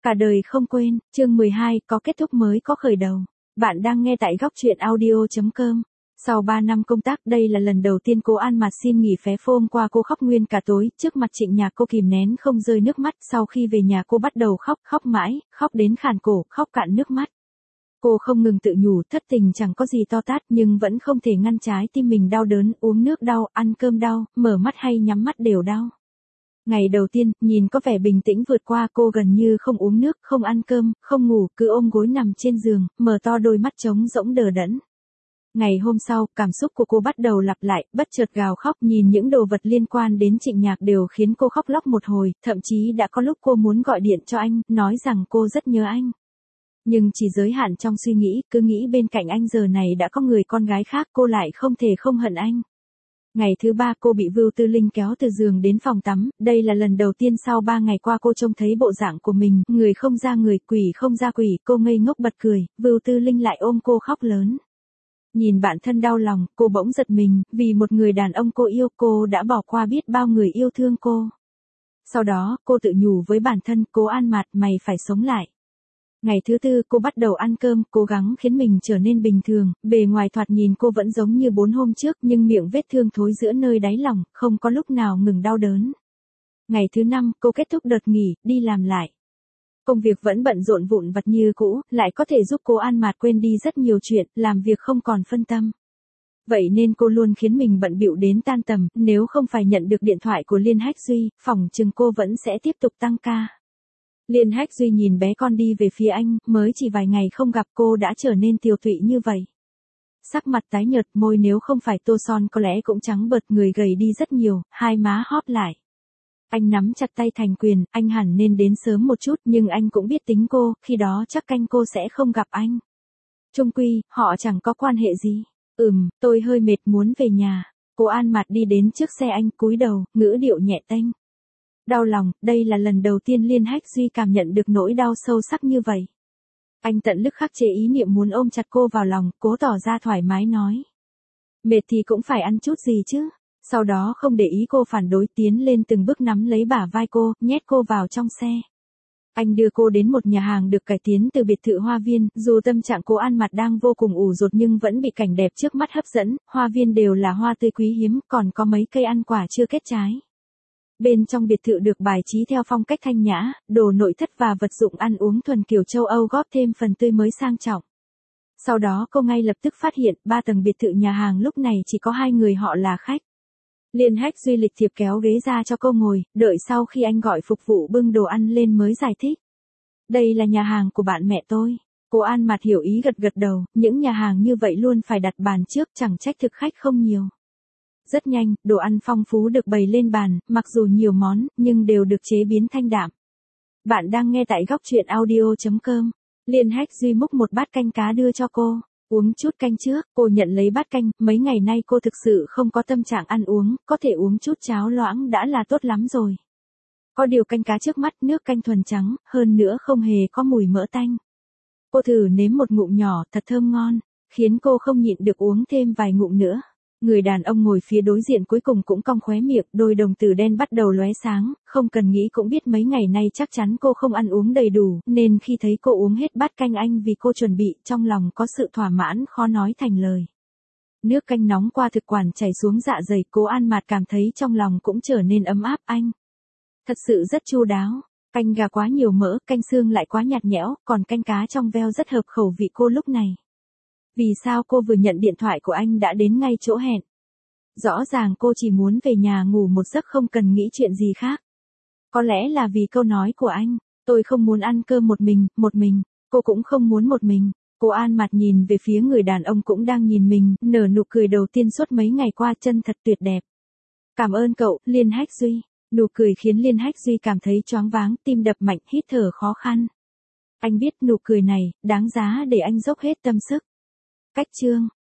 Cả đời không quên, chương 12, có kết thúc mới có khởi đầu. Bạn đang nghe tại góc truyện audio.com. Sau 3 năm công tác, đây là lần đầu tiên cô An Mạt xin nghỉ phép. Hôm qua cô khóc nguyên cả tối, trước mặt Trịnh Nhạc cô kìm nén không rơi nước mắt. Sau khi về nhà cô bắt đầu khóc, khóc mãi, khóc đến khàn cổ, khóc cạn nước mắt. Cô không ngừng tự nhủ, thất tình chẳng có gì to tát, nhưng vẫn không thể ngăn trái tim mình đau đớn, uống nước đau, ăn cơm đau, mở mắt hay nhắm mắt đều đau. Ngày đầu tiên, nhìn có vẻ bình tĩnh vượt qua, cô gần như không uống nước, không ăn cơm, không ngủ, cứ ôm gối nằm trên giường, mở to đôi mắt trống rỗng đờ đẫn. Ngày hôm sau, cảm xúc của cô bắt đầu lặp lại, bất chợt gào khóc, nhìn những đồ vật liên quan đến Trịnh Nhạc đều khiến cô khóc lóc một hồi, thậm chí đã có lúc cô muốn gọi điện cho anh, nói rằng cô rất nhớ anh. Nhưng chỉ giới hạn trong suy nghĩ, cứ nghĩ bên cạnh anh giờ này đã có người con gái khác, cô lại không thể không hận anh. Ngày thứ 3 cô bị Vưu Tư Linh kéo từ giường đến phòng tắm, đây là lần đầu tiên sau 3 ngày qua cô trông thấy bộ dạng của mình, người không ra người, quỷ không ra quỷ, cô ngây ngốc bật cười, Vưu Tư Linh lại ôm cô khóc lớn. Nhìn bản thân đau lòng, cô bỗng giật mình, vì một người đàn ông cô yêu, cô đã bỏ qua biết bao người yêu thương cô. Sau đó, cô tự nhủ với bản thân, cố An Mạt, mày phải sống lại. Ngày thứ 4 cô bắt đầu ăn cơm, cố gắng khiến mình trở nên bình thường, bề ngoài thoạt nhìn cô vẫn giống như 4 hôm trước nhưng miệng vết thương thối giữa nơi đáy lòng, không có lúc nào ngừng đau đớn. Ngày thứ 5 cô kết thúc đợt nghỉ, đi làm lại. Công việc vẫn bận rộn vụn vặt như cũ, lại có thể giúp cô An Mạt quên đi rất nhiều chuyện, làm việc không còn phân tâm. Vậy nên cô luôn khiến mình bận bịu đến tan tầm, nếu không phải nhận được điện thoại của Liên Hách Duy, phỏng chừng cô vẫn sẽ tiếp tục tăng ca. Liên Hách Duy nhìn bé con đi về phía anh, mới chỉ vài ngày không gặp cô đã trở nên tiều tụy như vậy. Sắc mặt tái nhợt, môi nếu không phải tô son có lẽ cũng trắng bợt, người gầy đi rất nhiều, hai má hóp lại. Anh nắm chặt tay thành quyền, anh hẳn nên đến sớm một chút nhưng anh cũng biết tính cô, khi đó chắc canh cô sẽ không gặp anh. Chung quy, họ chẳng có quan hệ gì. Tôi hơi mệt muốn về nhà. Cô An Mạt đi đến trước xe anh, cúi đầu, ngữ điệu nhẹ tênh. Đau lòng, đây là lần đầu tiên Liên Hách Duy cảm nhận được nỗi đau sâu sắc như vậy. Anh tận lực khắc chế ý niệm muốn ôm chặt cô vào lòng, cố tỏ ra thoải mái nói. Mệt thì cũng phải ăn chút gì chứ. Sau đó không để ý cô phản đối, tiến lên từng bước nắm lấy bả vai cô, nhét cô vào trong xe. Anh đưa cô đến một nhà hàng được cải tiến từ biệt thự Hoa Viên, dù tâm trạng cô An Mạt đang vô cùng ủ rột nhưng vẫn bị cảnh đẹp trước mắt hấp dẫn, hoa viên đều là hoa tươi quý hiếm, còn có mấy cây ăn quả chưa kết trái. Bên trong biệt thự được bài trí theo phong cách thanh nhã, đồ nội thất và vật dụng ăn uống thuần kiểu châu Âu góp thêm phần tươi mới sang trọng. Sau đó cô ngay lập tức phát hiện 3 tầng biệt thự nhà hàng lúc này chỉ có 2 người họ là khách. Liên Hách Duy lịch thiệp kéo ghế ra cho cô ngồi, đợi sau khi anh gọi phục vụ bưng đồ ăn lên mới giải thích. Đây là nhà hàng của bạn mẹ tôi. Cô An Mạt hiểu ý gật gật đầu, những nhà hàng như vậy luôn phải đặt bàn trước, chẳng trách thực khách không nhiều. Rất nhanh, đồ ăn phong phú được bày lên bàn, mặc dù nhiều món, nhưng đều được chế biến thanh đạm. Bạn đang nghe tại góc truyện audio.com. Liên Hách Duy múc một bát canh cá đưa cho cô. Uống chút canh trước, cô nhận lấy bát canh, mấy ngày nay cô thực sự không có tâm trạng ăn uống, có thể uống chút cháo loãng đã là tốt lắm rồi. Có điều canh cá trước mắt, nước canh thuần trắng, hơn nữa không hề có mùi mỡ tanh. Cô thử nếm một ngụm nhỏ, thật thơm ngon, khiến cô không nhịn được uống thêm vài ngụm nữa. Người đàn ông ngồi phía đối diện cuối cùng cũng cong khóe miệng, đôi đồng tử đen bắt đầu lóe sáng, không cần nghĩ cũng biết mấy ngày nay chắc chắn cô không ăn uống đầy đủ, nên khi thấy cô uống hết bát canh anh vì cô chuẩn bị, trong lòng có sự thỏa mãn khó nói thành lời. Nước canh nóng qua thực quản chảy xuống dạ dày, cô An Mạt cảm thấy trong lòng cũng trở nên ấm áp. Anh thật sự rất chu đáo, canh gà quá nhiều mỡ, canh xương lại quá nhạt nhẽo, còn canh cá trong veo rất hợp khẩu vị cô lúc này. Vì sao cô vừa nhận điện thoại của anh đã đến ngay chỗ hẹn? Rõ ràng cô chỉ muốn về nhà ngủ một giấc không cần nghĩ chuyện gì khác. Có lẽ là vì câu nói của anh, tôi không muốn ăn cơm một mình, cô cũng không muốn một mình. Cô An Mạt nhìn về phía người đàn ông cũng đang nhìn mình, nở nụ cười đầu tiên suốt mấy ngày qua, chân thật tuyệt đẹp. Cảm ơn cậu, Liên Hách Duy. Nụ cười khiến Liên Hách Duy cảm thấy choáng váng, tim đập mạnh, hít thở khó khăn. Anh biết nụ cười này, đáng giá để anh dốc hết tâm sức. Cách chương